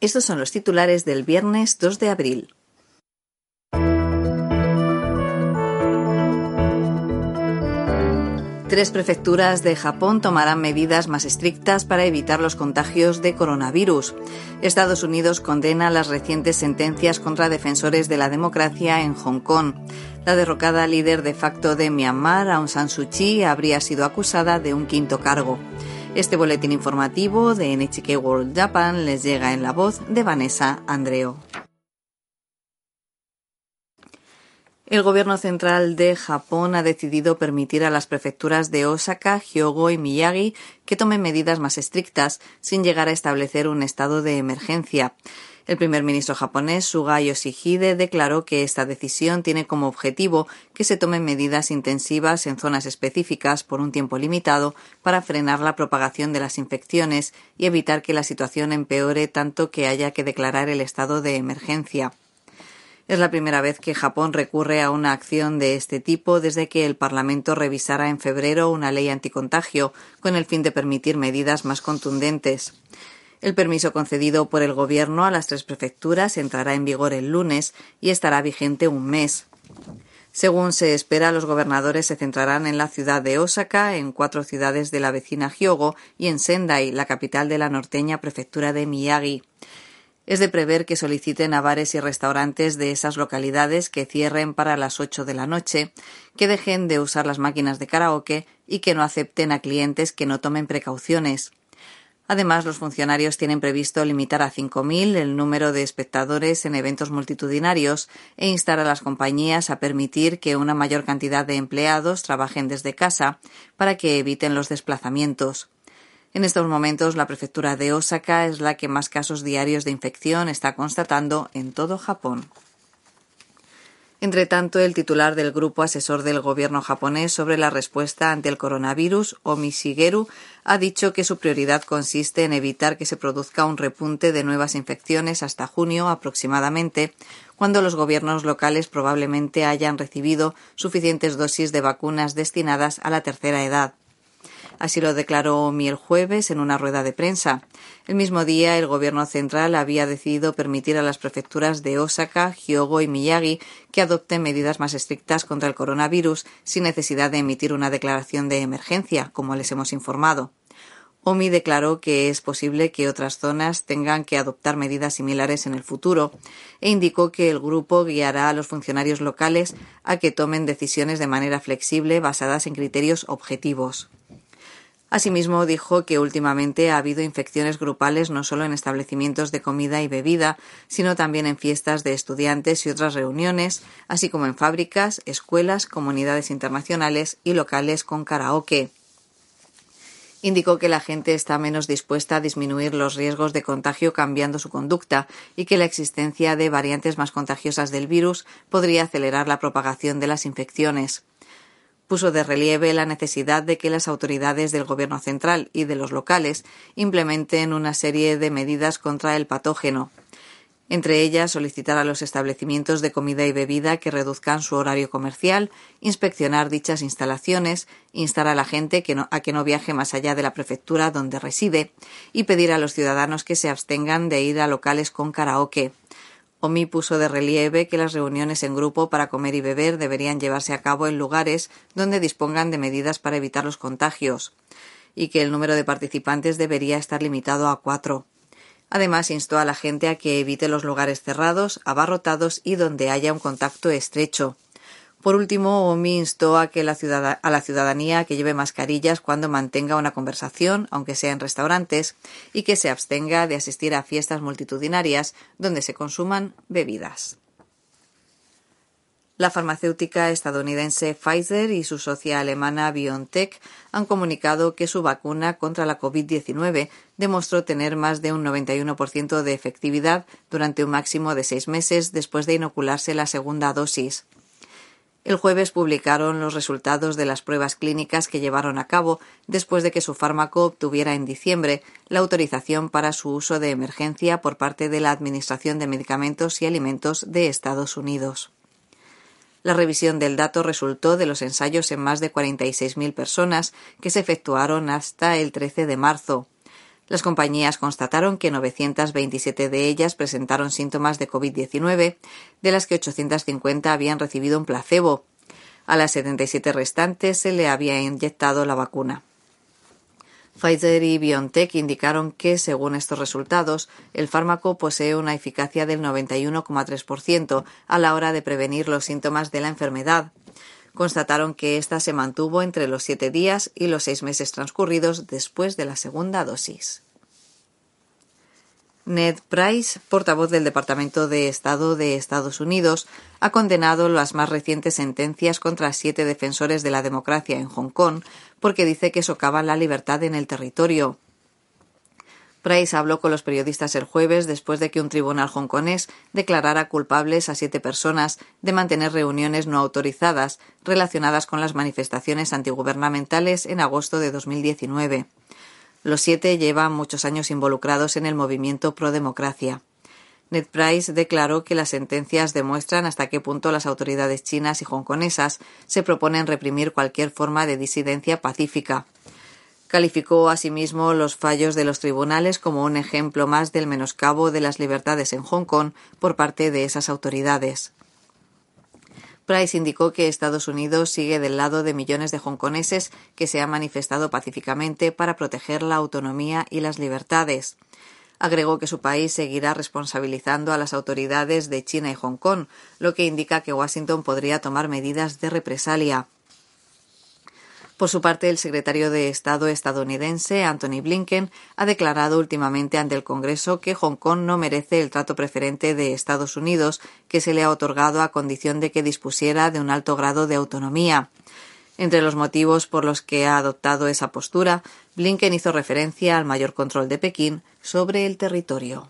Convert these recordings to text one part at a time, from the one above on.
Estos son los titulares del viernes 2 de abril. Tres prefecturas de Japón tomarán medidas más estrictas para evitar los contagios de coronavirus. Estados Unidos condena las recientes sentencias contra defensores de la democracia en Hong Kong. La derrocada líder de facto de Myanmar, Aung San Suu Kyi, habría sido acusada de un quinto cargo. Este boletín informativo de NHK World Japan les llega en la voz de Vanessa Andreo. El gobierno central de Japón ha decidido permitir a las prefecturas de Osaka, Hyogo y Miyagi que tomen medidas más estrictas, sin llegar a establecer un estado de emergencia. El primer ministro japonés, Suga Yoshihide, declaró que esta decisión tiene como objetivo que se tomen medidas intensivas en zonas específicas por un tiempo limitado para frenar la propagación de las infecciones y evitar que la situación empeore tanto que haya que declarar el estado de emergencia. Es la primera vez que Japón recurre a una acción de este tipo desde que el Parlamento revisara en febrero una ley anticontagio con el fin de permitir medidas más contundentes. El permiso concedido por el Gobierno a las tres prefecturas entrará en vigor el lunes y estará vigente un mes. Según se espera, los gobernadores se centrarán en la ciudad de Osaka, en 4 ciudades de la vecina Hyogo y en Sendai, la capital de la norteña prefectura de Miyagi. Es de prever que soliciten a bares y restaurantes de esas localidades que cierren para las 8 de la noche, que dejen de usar las máquinas de karaoke y que no acepten a clientes que no tomen precauciones. Además, los funcionarios tienen previsto limitar a 5.000 el número de espectadores en eventos multitudinarios e instar a las compañías a permitir que una mayor cantidad de empleados trabajen desde casa para que eviten los desplazamientos. En estos momentos, la prefectura de Osaka es la que más casos diarios de infección está constatando en todo Japón. Entretanto, el titular del Grupo Asesor del Gobierno japonés sobre la respuesta ante el coronavirus, Omi Shigeru, ha dicho que su prioridad consiste en evitar que se produzca un repunte de nuevas infecciones hasta junio aproximadamente, cuando los gobiernos locales probablemente hayan recibido suficientes dosis de vacunas destinadas a la tercera edad. Así lo declaró Omi el jueves en una rueda de prensa. El mismo día, el gobierno central había decidido permitir a las prefecturas de Osaka, Hyogo y Miyagi que adopten medidas más estrictas contra el coronavirus sin necesidad de emitir una declaración de emergencia, como les hemos informado. Omi declaró que es posible que otras zonas tengan que adoptar medidas similares en el futuro e indicó que el grupo guiará a los funcionarios locales a que tomen decisiones de manera flexible basadas en criterios objetivos. Asimismo, dijo que últimamente ha habido infecciones grupales no solo en establecimientos de comida y bebida, sino también en fiestas de estudiantes y otras reuniones, así como en fábricas, escuelas, comunidades internacionales y locales con karaoke. Indicó que la gente está menos dispuesta a disminuir los riesgos de contagio cambiando su conducta y que la existencia de variantes más contagiosas del virus podría acelerar la propagación de las infecciones. Puso de relieve la necesidad de que las autoridades del gobierno central y de los locales implementen una serie de medidas contra el patógeno. Entre ellas, solicitar a los establecimientos de comida y bebida que reduzcan su horario comercial, inspeccionar dichas instalaciones, instar a la gente a que no viaje más allá de la prefectura donde reside y pedir a los ciudadanos que se abstengan de ir a locales con karaoke. Omi puso de relieve que las reuniones en grupo para comer y beber deberían llevarse a cabo en lugares donde dispongan de medidas para evitar los contagios y que el número de participantes debería estar limitado a 4. Además, instó a la gente a que evite los lugares cerrados, abarrotados y donde haya un contacto estrecho. Por último, Omi instó a la ciudadanía a que lleve mascarillas cuando mantenga una conversación, aunque sea en restaurantes, y que se abstenga de asistir a fiestas multitudinarias donde se consuman bebidas. La farmacéutica estadounidense Pfizer y su socia alemana BioNTech han comunicado que su vacuna contra la COVID-19 demostró tener más de un 91% de efectividad durante un máximo de 6 meses después de inocularse la segunda dosis. El jueves publicaron los resultados de las pruebas clínicas que llevaron a cabo después de que su fármaco obtuviera en diciembre la autorización para su uso de emergencia por parte de la Administración de Medicamentos y Alimentos de Estados Unidos. La revisión del dato resultó de los ensayos en más de 46.000 personas que se efectuaron hasta el 13 de marzo. Las compañías constataron que 927 de ellas presentaron síntomas de COVID-19, de las que 850 habían recibido un placebo. A las 77 restantes se le había inyectado la vacuna. Pfizer y BioNTech indicaron que, según estos resultados, el fármaco posee una eficacia del 91,3% a la hora de prevenir los síntomas de la enfermedad. Constataron que ésta se mantuvo entre los 7 días y los 6 meses transcurridos después de la segunda dosis. Ned Price, portavoz del Departamento de Estado de Estados Unidos, ha condenado las más recientes sentencias contra 7 defensores de la democracia en Hong Kong porque dice que socavan la libertad en el territorio. Price habló con los periodistas el jueves después de que un tribunal hongkonés declarara culpables a 7 personas de mantener reuniones no autorizadas relacionadas con las manifestaciones antigubernamentales en agosto de 2019. Los 7 llevan muchos años involucrados en el movimiento pro-democracia. Ned Price declaró que las sentencias demuestran hasta qué punto las autoridades chinas y hongkonesas se proponen reprimir cualquier forma de disidencia pacífica. Calificó asimismo los fallos de los tribunales como un ejemplo más del menoscabo de las libertades en Hong Kong por parte de esas autoridades. Price indicó que Estados Unidos sigue del lado de millones de hongkoneses que se han manifestado pacíficamente para proteger la autonomía y las libertades. Agregó que su país seguirá responsabilizando a las autoridades de China y Hong Kong, lo que indica que Washington podría tomar medidas de represalia. Por su parte, el secretario de Estado estadounidense, Antony Blinken, ha declarado últimamente ante el Congreso que Hong Kong no merece el trato preferente de Estados Unidos que se le ha otorgado a condición de que dispusiera de un alto grado de autonomía. Entre los motivos por los que ha adoptado esa postura, Blinken hizo referencia al mayor control de Pekín sobre el territorio.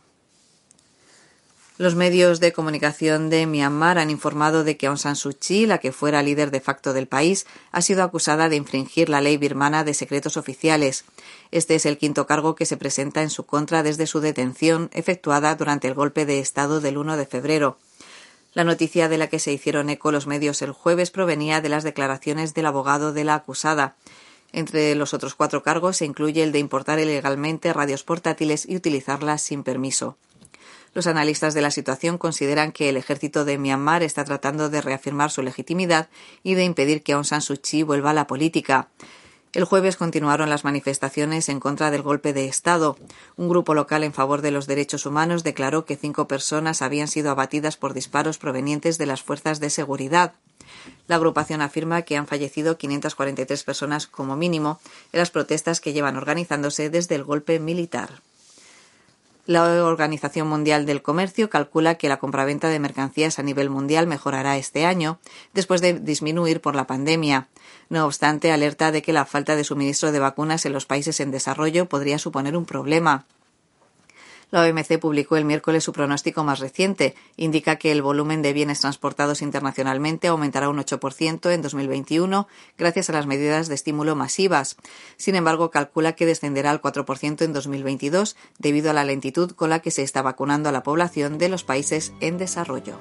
Los medios de comunicación de Myanmar han informado de que Aung San Suu Kyi, la que fuera líder de facto del país, ha sido acusada de infringir la ley birmana de secretos oficiales. Este es el 5º cargo que se presenta en su contra desde su detención efectuada durante el golpe de Estado del 1 de febrero. La noticia de la que se hicieron eco los medios el jueves provenía de las declaraciones del abogado de la acusada. Entre los otros 4 cargos se incluye el de importar ilegalmente radios portátiles y utilizarlas sin permiso. Los analistas de la situación consideran que el ejército de Myanmar está tratando de reafirmar su legitimidad y de impedir que Aung San Suu Kyi vuelva a la política. El jueves continuaron las manifestaciones en contra del golpe de Estado. Un grupo local en favor de los derechos humanos declaró que 5 personas habían sido abatidas por disparos provenientes de las fuerzas de seguridad. La agrupación afirma que han fallecido 543 personas como mínimo en las protestas que llevan organizándose desde el golpe militar. La Organización Mundial del Comercio calcula que la compraventa de mercancías a nivel mundial mejorará este año, después de disminuir por la pandemia. No obstante, alerta de que la falta de suministro de vacunas en los países en desarrollo podría suponer un problema. La OMC publicó el miércoles su pronóstico más reciente. Indica que el volumen de bienes transportados internacionalmente aumentará un 8% en 2021 gracias a las medidas de estímulo masivas. Sin embargo, calcula que descenderá al 4% en 2022 debido a la lentitud con la que se está vacunando a la población de los países en desarrollo.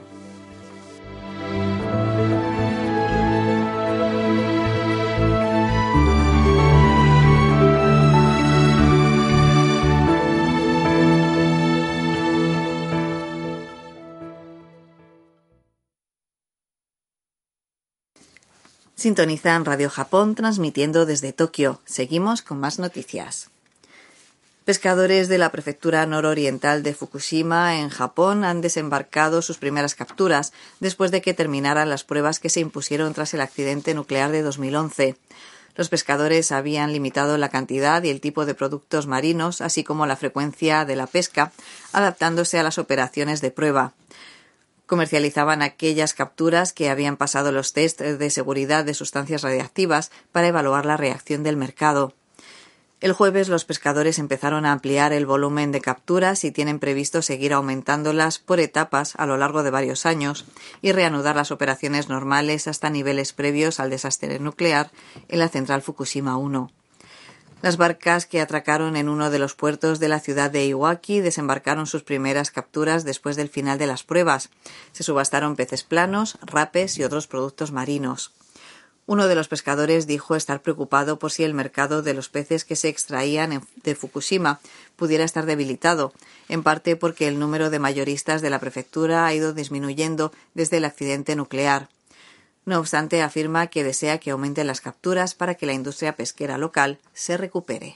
Sintonizan Radio Japón transmitiendo desde Tokio. Seguimos con más noticias. Pescadores de la prefectura nororiental de Fukushima, en Japón, han desembarcado sus primeras capturas después de que terminaran las pruebas que se impusieron tras el accidente nuclear de 2011. Los pescadores habían limitado la cantidad y el tipo de productos marinos, así como la frecuencia de la pesca, adaptándose a las operaciones de prueba. Comercializaban aquellas capturas que habían pasado los test de seguridad de sustancias radiactivas para evaluar la reacción del mercado. El jueves los pescadores empezaron a ampliar el volumen de capturas y tienen previsto seguir aumentándolas por etapas a lo largo de varios años y reanudar las operaciones normales hasta niveles previos al desastre nuclear en la central Fukushima 1. Las barcas que atracaron en uno de los puertos de la ciudad de Iwaki desembarcaron sus primeras capturas después del final de las pruebas. Se subastaron peces planos, rapes y otros productos marinos. Uno de los pescadores dijo estar preocupado por si el mercado de los peces que se extraían de Fukushima pudiera estar debilitado, en parte porque el número de mayoristas de la prefectura ha ido disminuyendo desde el accidente nuclear. No obstante, afirma que desea que aumenten las capturas para que la industria pesquera local se recupere.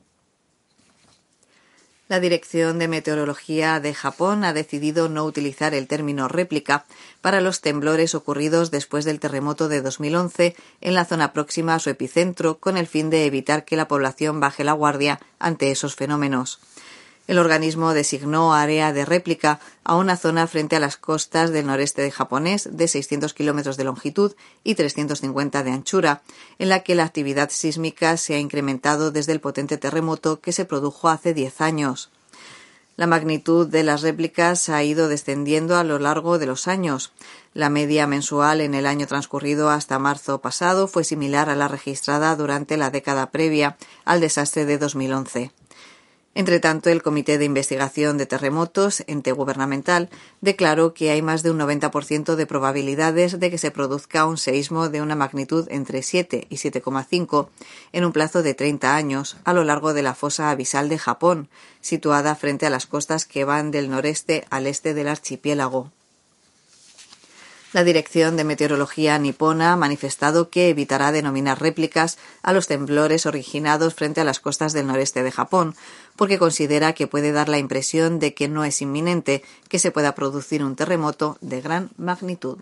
La Dirección de Meteorología de Japón ha decidido no utilizar el término réplica para los temblores ocurridos después del terremoto de 2011 en la zona próxima a su epicentro, con el fin de evitar que la población baje la guardia ante esos fenómenos. El organismo designó área de réplica a una zona frente a las costas del noreste japonés de 600 kilómetros de longitud y 350 de anchura, en la que la actividad sísmica se ha incrementado desde el potente terremoto que se produjo hace 10 años. La magnitud de las réplicas ha ido descendiendo a lo largo de los años. La media mensual en el año transcurrido hasta marzo pasado fue similar a la registrada durante la década previa al desastre de 2011. Entretanto, el Comité de Investigación de Terremotos, ente gubernamental, declaró que hay más de un 90% de probabilidades de que se produzca un seísmo de una magnitud entre 7 y 7,5 en un plazo de 30 años a lo largo de la fosa abisal de Japón, situada frente a las costas que van del noreste al este del archipiélago. La Dirección de Meteorología nipona ha manifestado que evitará denominar réplicas a los temblores originados frente a las costas del noreste de Japón, porque considera que puede dar la impresión de que no es inminente que se pueda producir un terremoto de gran magnitud.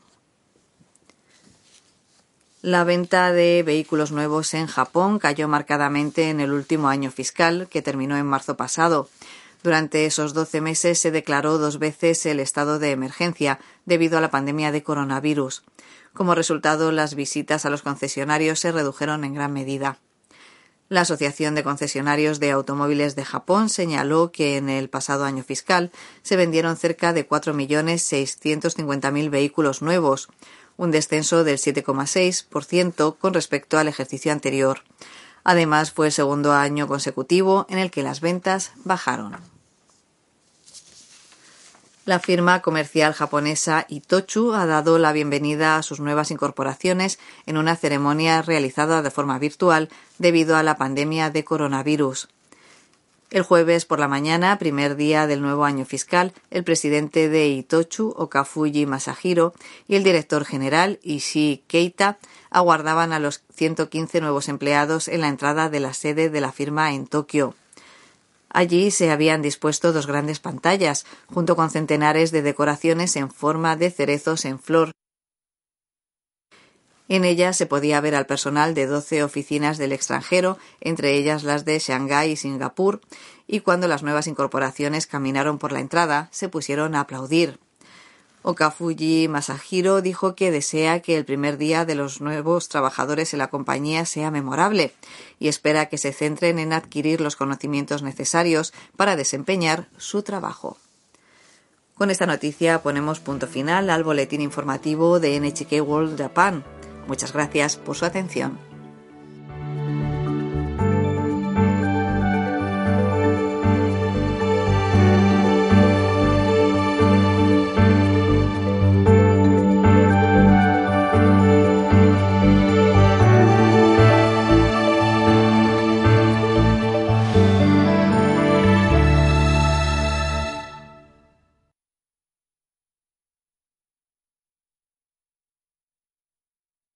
La venta de vehículos nuevos en Japón cayó marcadamente en el último año fiscal, que terminó en marzo pasado. Durante esos 12 meses se declaró 2 veces el estado de emergencia debido a la pandemia de coronavirus. Como resultado, las visitas a los concesionarios se redujeron en gran medida. La Asociación de Concesionarios de Automóviles de Japón señaló que en el pasado año fiscal se vendieron cerca de 4.650.000 vehículos nuevos, un descenso del 7,6% con respecto al ejercicio anterior. Además, fue el segundo año consecutivo en el que las ventas bajaron. La firma comercial japonesa Itochu ha dado la bienvenida a sus nuevas incorporaciones en una ceremonia realizada de forma virtual debido a la pandemia de coronavirus. El jueves por la mañana, primer día del nuevo año fiscal, el presidente de Itochu, Okafuji Masahiro, y el director general, Ishii Keita, aguardaban a los 115 nuevos empleados en la entrada de la sede de la firma en Tokio. Allí se habían dispuesto 2 grandes pantallas, junto con centenares de decoraciones en forma de cerezos en flor. En ella se podía ver al personal de 12 oficinas del extranjero, entre ellas las de Shanghái y Singapur, y cuando las nuevas incorporaciones caminaron por la entrada, se pusieron a aplaudir. Okafuji Masahiro dijo que desea que el primer día de los nuevos trabajadores en la compañía sea memorable y espera que se centren en adquirir los conocimientos necesarios para desempeñar su trabajo. Con esta noticia ponemos punto final al boletín informativo de NHK World Japan. Muchas gracias por su atención.